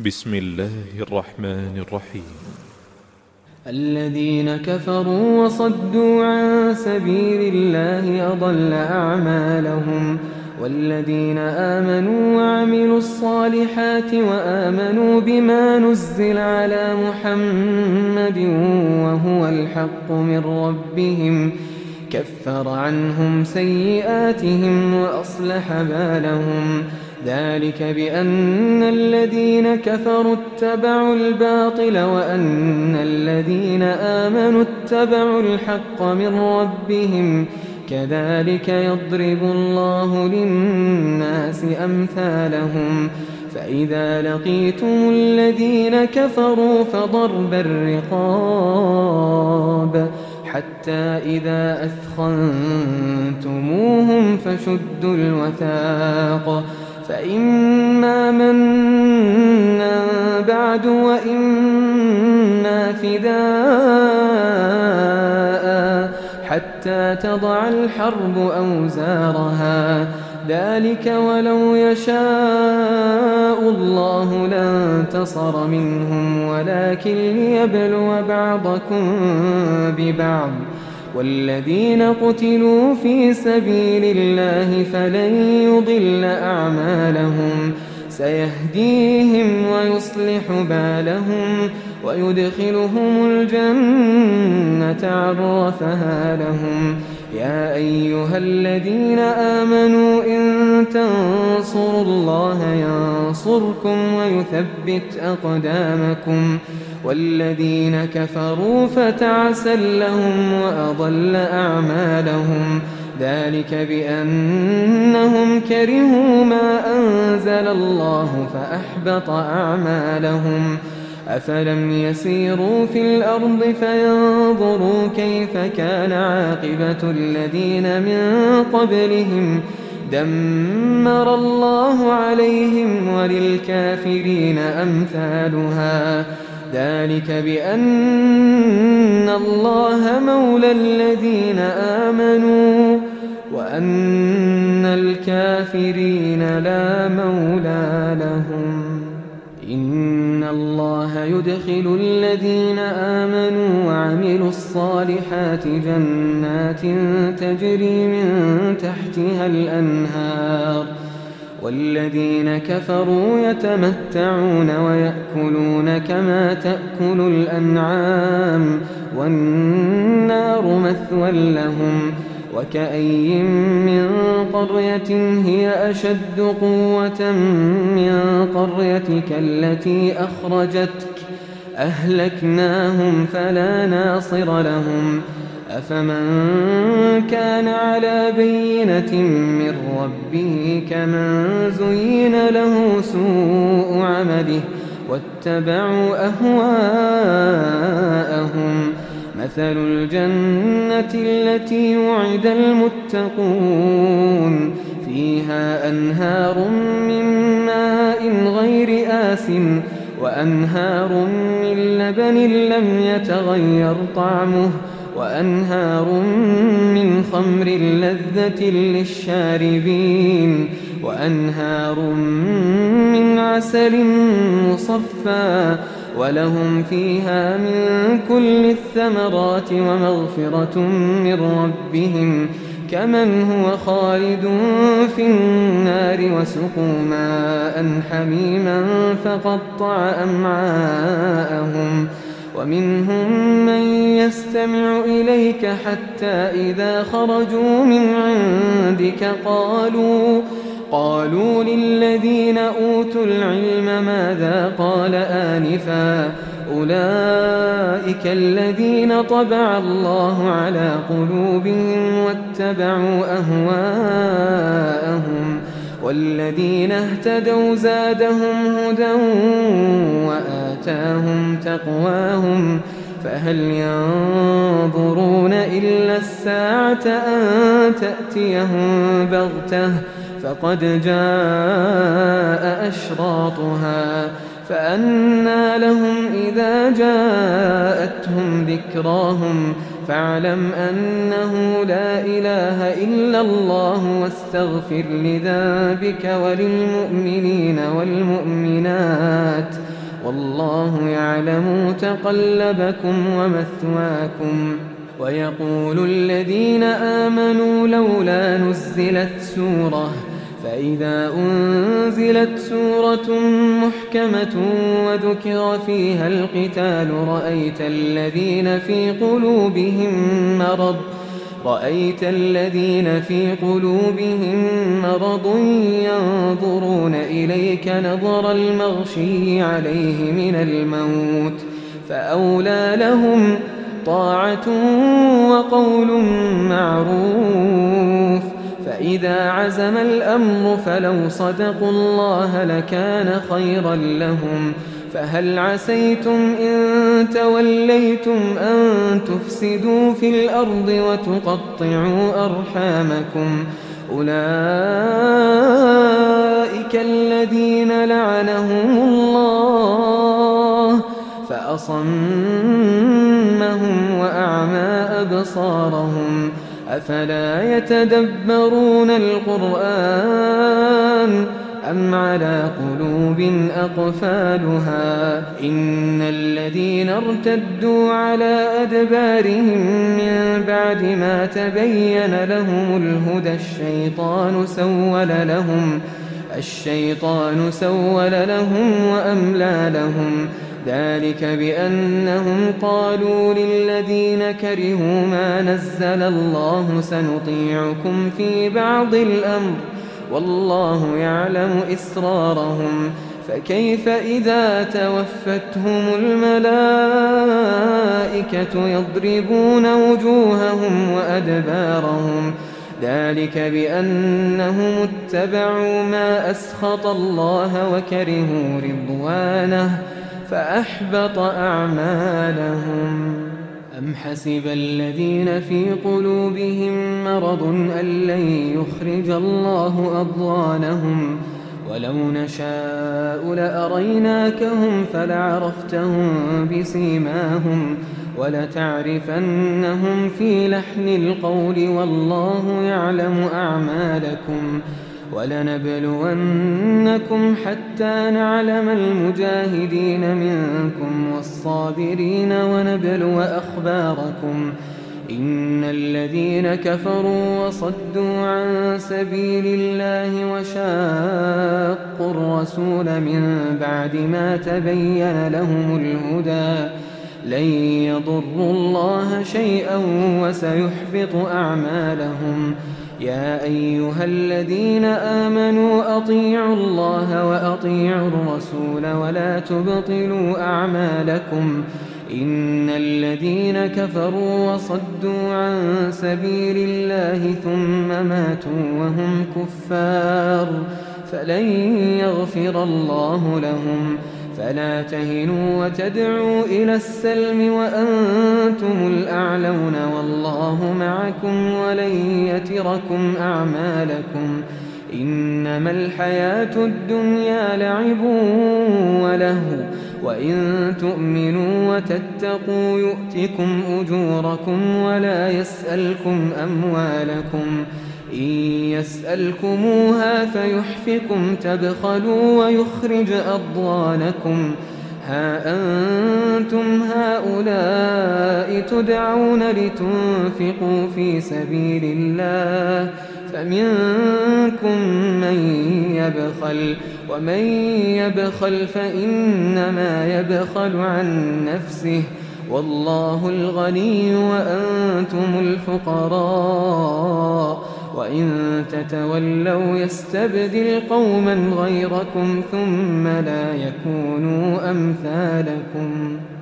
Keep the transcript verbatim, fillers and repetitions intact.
بسم الله الرحمن الرحيم. الذين كفروا وصدوا عن سبيل الله أضل أعمالهم، والذين آمنوا وعملوا الصالحات وآمنوا بما نزل على محمد وهو الحق من ربهم كفر عنهم سيئاتهم وأصلح بالهم. ذلك بأن الذين كفروا اتبعوا الباطل وأن الذين آمنوا اتبعوا الحق من ربهم، كذلك يضرب الله للناس أمثالهم. فإذا لقيتم الذين كفروا فضرب الرقاب حتى إذا أثخنتموهم فشدوا الوثاق، فإما منا بعد وإما فداء حتى تضع الحرب أوزارها. ذلك ولو يشاء الله لانتصر منهم ولكن ليبلو بعضكم ببعض. والذين قتلوا في سبيل الله فلن يضل أعمالهم، سيهديهم ويصلح بالهم ويدخلهم الجنة عرفها لهم. يا أيها الذين آمنوا إن تنصروا الله ينصركم ويثبت أقدامكم. والذين كفروا فتعسا لهم وأضل أعمالهم. ذلك بأنهم كرهوا ما أنزل الله فأحبط أعمالهم. أفلم يسيروا في الأرض فينظروا كيف كان عاقبة الذين من قبلهم دمر الله عليهم وللكافرين أمثالها. ذلك بأن الله مولى الذين آمنوا وأن الكافرين لا مولى لهم. إن الله يدخل الذين آمنوا وعملوا الصالحات جنات تجري من تحتها الأنهار، والذين كفروا يتمتعون ويأكلون كما تأكل الأنعام والنار مثوى لهم. وكأي من قرية هي أشد قوة من قريتك التي أخرجتك أهلكناهم فلا ناصر لهم. أفمن كان على بينة من ربه كمن زين له سوء عمله واتبعوا أهواءهم. مثل الجنة التي وعد المتقون فيها أنهار من ماء غير آسن وأنهار من لبن لم يتغير طعمه وأنهار من خمر لذة للشاربين وأنهار من عسل مصفى ولهم فيها من كل الثمرات ومغفرة من ربهم كمن هو خالد في النار وسقوا ماء حميما فقطع أمعاءهم. ومنهم من يستمع إليك حتى إذا خرجوا من عندك قالوا قالوا للذين أوتوا العلم ماذا قال آنفا أولئك الذين طبع الله على قلوبهم واتبعوا أهواءهم. والذين اهتدوا زادهم هدى وآتاهم تقواهم. فهل ينظرون إلا الساعة أن تأتيهم بغتة فقد جاء أشراطها. فأنى لهم إذا جاءتهم ذكراهم فاعلم أنه لا إله إلا الله واستغفر لذنبك وللمؤمنين والمؤمنات والله يعلم متقلبكم ومثواكم. ويقول الذين آمنوا لولا نزلت سورة فإذا أنزلت سورة محكمة وذكر فيها القتال رأيت الذين في قلوبهم مرض رأيت الذين في قلوبهم مرض ينظرون إليك نظر المغشي عليه من الموت فأولى لهم طاعة وقول معروف. فإذا عزم الأمر فلو صدقوا الله لكان خيرا لهم. فهل عسيتم إن توليتم أن تفسدوا في الأرض وتقطعوا أرحامكم أولئك الذين لعنهم الله فأصمهم وأعمى أبصارهم أفلا يتدبرون القرآن أم على قلوب أقفالها إن الذين ارتدوا على أدبارهم من بعد ما تبين لهم الهدى الشيطان سول لهم الشيطان سول لهم وأملى لهم ذلك بأنهم قالوا للذين كرهوا ما نزل الله سنطيعكم في بعض الأمر والله يعلم إسرارهم فكيف إذا توفتهم الملائكة يضربون وجوههم وأدبارهم ذلك بأنهم اتبعوا ما أسخط الله وكرهوا رضوانه فأحبط أعمالهم. أم حسب الذين في قلوبهم مرض أن لن يخرج الله أضغانهم ولو نشاء لأريناكهم فلعرفتهم بسيماهم ولتعرفنهم في لحن القول والله يعلم أعمالكم ولنبلونكم حتى نعلم المجاهدين منكم والصابرين ونبلو أخباركم إن الذين كفروا وصدوا عن سبيل الله وشاقوا الرسول من بعد ما تبين لهم الهدى لن يضروا الله شيئا وسيحبط أعمالهم. يا أيها الذين آمنوا أطيعوا الله وأطيعوا الرسول ولا تبطلوا أعمالكم إن الذين كفروا وصدوا عن سبيل الله ثم ماتوا وهم كفار فلن يغفر الله لهم فلا تهنوا وتدعوا إلى السلم وأنتم الأعلون والله معكم ولن يتركم أعمالكم إنما الحياة الدنيا لعب ولهو وإن تؤمنوا وتتقوا يؤتكم أجوركم ولا يسألكم أموالكم إن يسألكموها فيحفكم تبخلوا ويخرج أضغانكم ها أنتم هؤلاء تدعون لتنفقوا في سبيل الله فمنكم من يبخل ومن يبخل فإنما يبخل عن نفسه والله الغني وأنتم الفقراء وإن تتولوا يستبدل قوما غيركم ثم لا يكونوا أمثالكم.